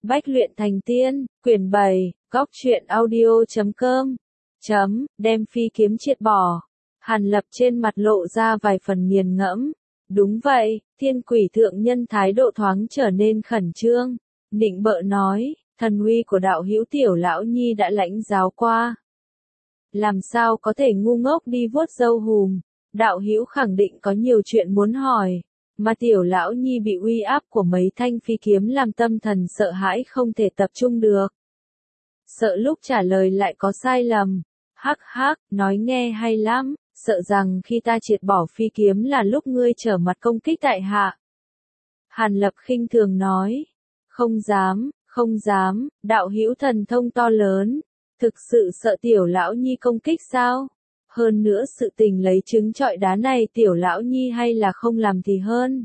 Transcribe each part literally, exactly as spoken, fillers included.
Bách luyện thành tiên, quyển bảy, góc truyện audio chấm com, chấm, đem phi kiếm triệt bỏ. Hàn Lập trên mặt lộ ra vài phần nghiền ngẫm. Đúng vậy, thiên quỷ thượng nhân thái độ thoáng trở nên khẩn trương. Nịnh bợ nói, thần uy của đạo hữu Tiểu Lão Nhi đã lãnh giáo qua. Làm sao có thể ngu ngốc đi vuốt râu hùm, đạo hữu khẳng định có nhiều chuyện muốn hỏi. Mà Tiểu Lão Nhi bị uy áp của mấy thanh phi kiếm làm tâm thần sợ hãi không thể tập trung được. Sợ lúc trả lời lại có sai lầm. Hắc hắc, nói nghe hay lắm, sợ rằng khi ta triệt bỏ phi kiếm là lúc ngươi trở mặt công kích tại hạ. Hàn Lập khinh thường nói, không dám, không dám, đạo hữu thần thông to lớn, thực sự sợ Tiểu Lão Nhi công kích sao? Hơn nữa sự tình lấy trứng trọi đá này Tiểu Lão Nhi hay là không làm thì hơn.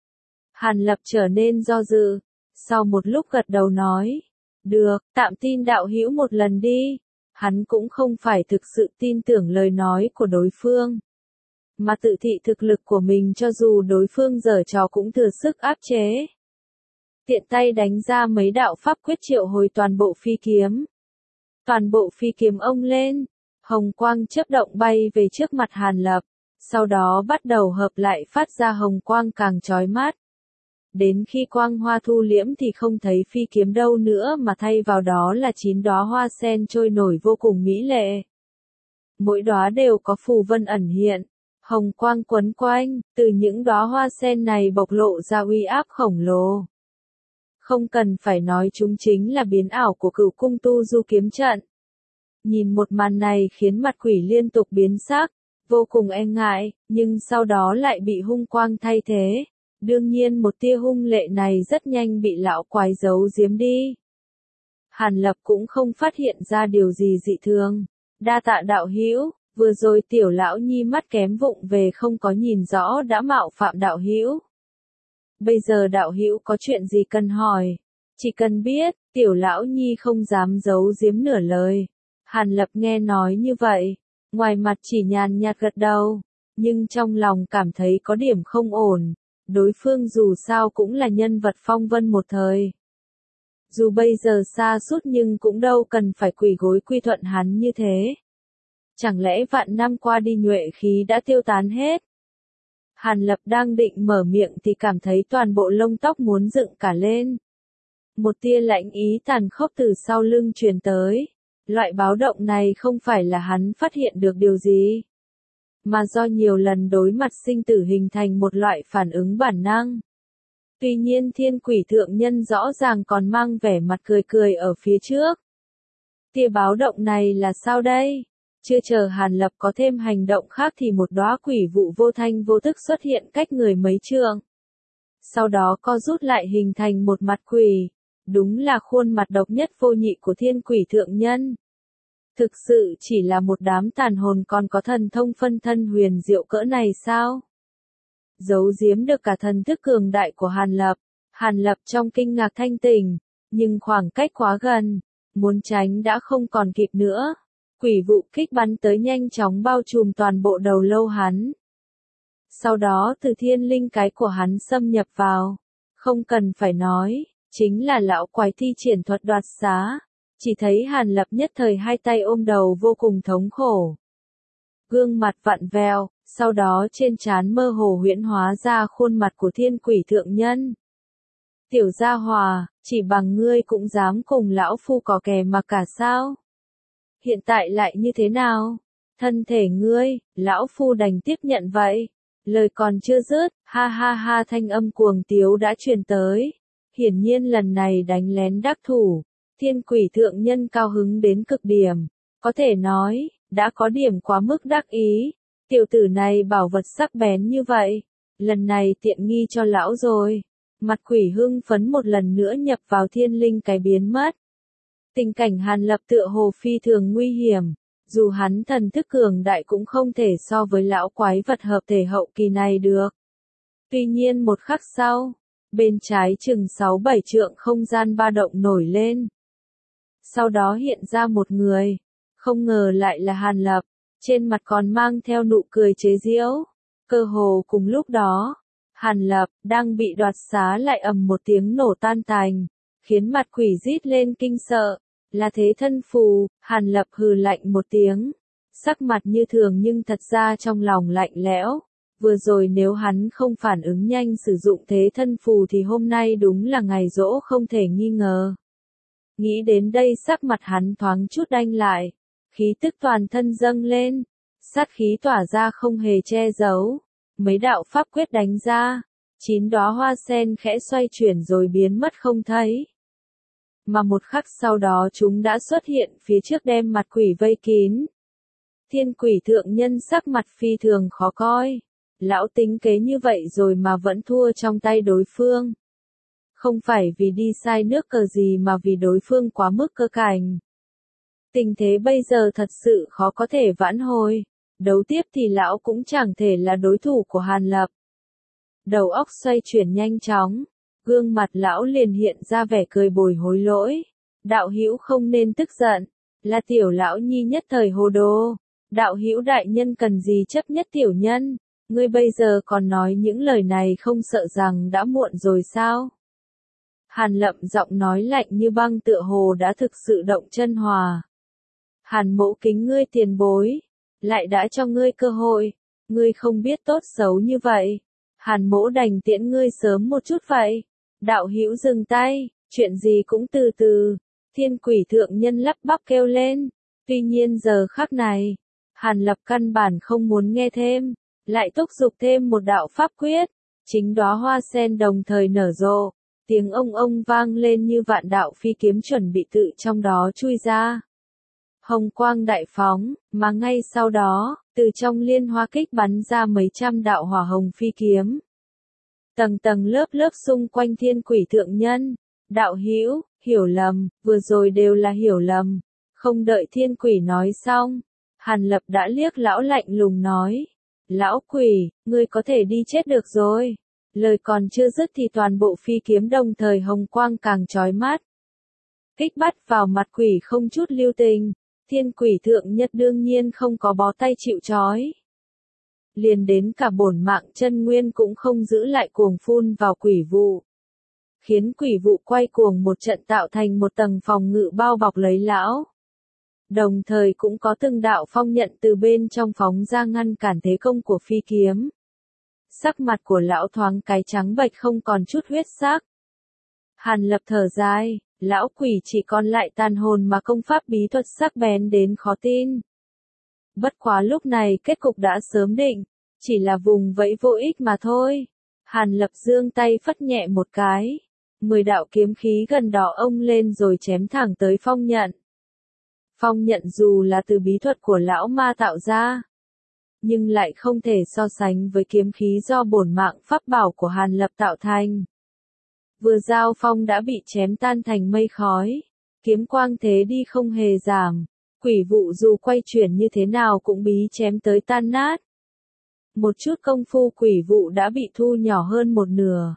Hàn Lập trở nên do dự, sau một lúc gật đầu nói, được, tạm tin đạo hữu một lần đi. Hắn cũng không phải thực sự tin tưởng lời nói của đối phương, mà tự thị thực lực của mình cho dù đối phương giở trò cũng thừa sức áp chế. Tiện tay đánh ra mấy đạo pháp quyết triệu hồi toàn bộ phi kiếm. Toàn bộ phi kiếm ông lên, hồng quang chớp động bay về trước mặt Hàn Lập, sau đó bắt đầu hợp lại phát ra hồng quang càng chói mắt. Đến khi quang hoa thu liễm thì không thấy phi kiếm đâu nữa mà thay vào đó là chín đóa hoa sen trôi nổi vô cùng mỹ lệ. Mỗi đóa đều có phù vân ẩn hiện, hồng quang quấn quanh, từ những đóa hoa sen này bộc lộ ra uy áp khổng lồ. Không cần phải nói chúng chính là biến ảo của Cửu Cung Tu Du kiếm trận. Nhìn một màn này khiến mặt quỷ liên tục biến sắc, vô cùng e ngại, nhưng sau đó lại bị hung quang thay thế. Đương nhiên một tia hung lệ này rất nhanh bị lão quái giấu giếm đi. Hàn Lập cũng không phát hiện ra điều gì dị thường. Đa tạ đạo hữu, vừa rồi Tiểu Lão Nhi mắt kém vụng về không có nhìn rõ đã mạo phạm đạo hữu. Bây giờ đạo hữu có chuyện gì cần hỏi, chỉ cần biết, Tiểu Lão Nhi không dám giấu giếm nửa lời. Hàn Lập nghe nói như vậy, ngoài mặt chỉ nhàn nhạt gật đầu, nhưng trong lòng cảm thấy có điểm không ổn. Đối phương dù sao cũng là nhân vật phong vân một thời. Dù bây giờ xa suốt nhưng cũng đâu cần phải quỳ gối quy thuận hắn như thế. Chẳng lẽ vạn năm qua đi nhuệ khí đã tiêu tán hết? Hàn Lập đang định mở miệng thì cảm thấy toàn bộ lông tóc muốn dựng cả lên. Một tia lạnh ý tàn khốc từ sau lưng truyền tới. Loại báo động này không phải là hắn phát hiện được điều gì, mà do nhiều lần đối mặt sinh tử hình thành một loại phản ứng bản năng. Tuy nhiên thiên quỷ thượng nhân rõ ràng còn mang vẻ mặt cười cười ở phía trước. Tia báo động này là sao đây? Chưa chờ Hàn Lập có thêm hành động khác thì một đóa quỷ vụ vô thanh vô thức xuất hiện cách người mấy trượng. Sau đó co rút lại hình thành một mặt quỷ. Đúng là khuôn mặt độc nhất vô nhị của thiên quỷ thượng nhân. Thực sự chỉ là một đám tàn hồn còn có thần thông phân thân huyền diệu cỡ này sao? Giấu giếm được cả thần thức cường đại của Hàn Lập. Hàn Lập trong kinh ngạc thanh tỉnh, nhưng khoảng cách quá gần, muốn tránh đã không còn kịp nữa. Quỷ vụ kích bắn tới nhanh chóng bao trùm toàn bộ đầu lâu hắn. Sau đó từ thiên linh cái của hắn xâm nhập vào. Không cần phải nói, chính là lão quái thi triển thuật đoạt xá. Chỉ thấy Hàn Lập nhất thời hai tay ôm đầu vô cùng thống khổ. Gương mặt vặn vẹo, sau đó trên trán mơ hồ huyễn hóa ra khuôn mặt của thiên quỷ thượng nhân. Tiểu gia hòa, chỉ bằng ngươi cũng dám cùng lão phu cò kè mà cả sao? Hiện tại lại như thế nào? Thân thể ngươi, lão phu đành tiếp nhận vậy. Lời còn chưa dứt, ha ha ha thanh âm cuồng tiếu đã truyền tới. Hiển nhiên lần này đánh lén đắc thủ. Thiên quỷ thượng nhân cao hứng đến cực điểm, có thể nói, đã có điểm quá mức đắc ý. Tiểu tử này bảo vật sắc bén như vậy, lần này tiện nghi cho lão rồi. Mặt quỷ hưng phấn một lần nữa nhập vào thiên linh cái biến mất. Tình cảnh Hàn Lập tựa hồ phi thường nguy hiểm, dù hắn thần thức cường đại cũng không thể so với lão quái vật hợp thể hậu kỳ này được. Tuy nhiên một khắc sau, bên trái chừng sáu bảy trượng không gian ba động nổi lên. Sau đó hiện ra một người, không ngờ lại là Hàn Lập, trên mặt còn mang theo nụ cười chế giễu. Cơ hồ cùng lúc đó, Hàn Lập đang bị đoạt xá lại ầm một tiếng nổ tan tành, khiến mặt quỷ rít lên kinh sợ. Là thế thân phù, Hàn Lập hừ lạnh một tiếng. Sắc mặt như thường nhưng thật ra trong lòng lạnh lẽo. Vừa rồi nếu hắn không phản ứng nhanh sử dụng thế thân phù thì hôm nay đúng là ngày giỗ không thể nghi ngờ. Nghĩ đến đây sắc mặt hắn thoáng chút đanh lại. Khí tức toàn thân dâng lên. Sát khí tỏa ra không hề che giấu. Mấy đạo pháp quyết đánh ra. Chín đóa hoa sen khẽ xoay chuyển rồi biến mất không thấy. Mà một khắc sau đó chúng đã xuất hiện phía trước đem mặt quỷ vây kín. Thiên quỷ thượng nhân sắc mặt phi thường khó coi. Lão tính kế như vậy rồi mà vẫn thua trong tay đối phương. Không phải vì đi sai nước cờ gì mà vì đối phương quá mức cơ cảnh. Tình thế bây giờ thật sự khó có thể vãn hồi. Đấu tiếp thì lão cũng chẳng thể là đối thủ của Hàn Lập. Đầu óc xoay chuyển nhanh chóng. Gương mặt lão liền hiện ra vẻ cười bồi hối lỗi. Đạo hữu không nên tức giận. Là tiểu lão nhi nhất thời hồ đồ. Đạo hữu đại nhân cần gì chấp nhất tiểu nhân. Ngươi bây giờ còn nói những lời này không sợ rằng đã muộn rồi sao? Hàn Lập giọng nói lạnh như băng tựa hồ đã thực sự động chân hòa. Hàn mỗ kính ngươi tiền bối. Lại đã cho ngươi cơ hội. Ngươi không biết tốt xấu như vậy. Hàn mỗ đành tiễn ngươi sớm một chút vậy. Đạo hữu dừng tay. Chuyện gì cũng từ từ. Thiên quỷ thượng nhân lắp bắp kêu lên. Tuy nhiên giờ khắc này. Hàn Lập căn bản không muốn nghe thêm. Lại thúc giục thêm một đạo pháp quyết. Chính đóa hoa sen đồng thời nở rộ. Tiếng ông ông vang lên như vạn đạo phi kiếm chuẩn bị tự trong đó chui ra. Hồng quang đại phóng, mà ngay sau đó, từ trong liên hoa kích bắn ra mấy trăm đạo hỏa hồng phi kiếm. Tầng tầng lớp lớp xung quanh thiên quỷ thượng nhân. Đạo hữu, hiểu lầm, vừa rồi đều là hiểu lầm. Không đợi thiên quỷ nói xong, Hàn Lập đã liếc lão lạnh lùng nói. Lão quỷ, ngươi có thể đi chết được rồi. Lời còn chưa dứt thì toàn bộ phi kiếm đồng thời hồng quang càng chói mắt. Kích bắt vào mặt quỷ không chút lưu tình. Thiên quỷ thượng nhất đương nhiên không có bó tay chịu trói. Liền đến cả bổn mạng chân nguyên cũng không giữ lại cuồng phun vào quỷ vụ. Khiến quỷ vụ quay cuồng một trận tạo thành một tầng phòng ngự bao bọc lấy lão. Đồng thời cũng có từng đạo phong nhận từ bên trong phóng ra ngăn cản thế công của phi kiếm. Sắc mặt của lão thoáng cái trắng bệch không còn chút huyết sắc. Hàn Lập thở dài, lão quỷ chỉ còn lại tàn hồn mà công pháp bí thuật sắc bén đến khó tin. Bất quá lúc này kết cục đã sớm định, chỉ là vùng vẫy vô ích mà thôi. Hàn Lập giương tay phất nhẹ một cái. Mười đạo kiếm khí gần đó ông lên rồi chém thẳng tới phong nhận. Phong nhận dù là từ bí thuật của lão ma tạo ra, nhưng lại không thể so sánh với kiếm khí do bổn mạng pháp bảo của Hàn Lập tạo thành. Vừa giao phong đã bị chém tan thành mây khói, kiếm quang thế đi không hề giảm, quỷ vụ dù quay chuyển như thế nào cũng bí chém tới tan nát. Một chút công phu quỷ vụ đã bị thu nhỏ hơn một nửa.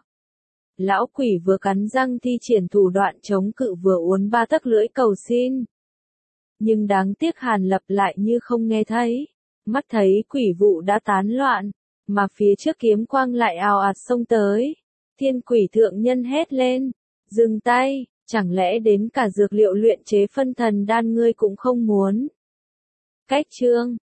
Lão quỷ vừa cắn răng thi triển thủ đoạn chống cự vừa uốn ba tấc lưỡi cầu xin. Nhưng đáng tiếc Hàn Lập lại như không nghe thấy. Mắt thấy quỷ vụ đã tán loạn, mà phía trước kiếm quang lại ào ạt xông tới. Thiên quỷ thượng nhân hét lên, dừng tay, chẳng lẽ đến cả dược liệu luyện chế phân thần đan ngươi cũng không muốn. Cách chương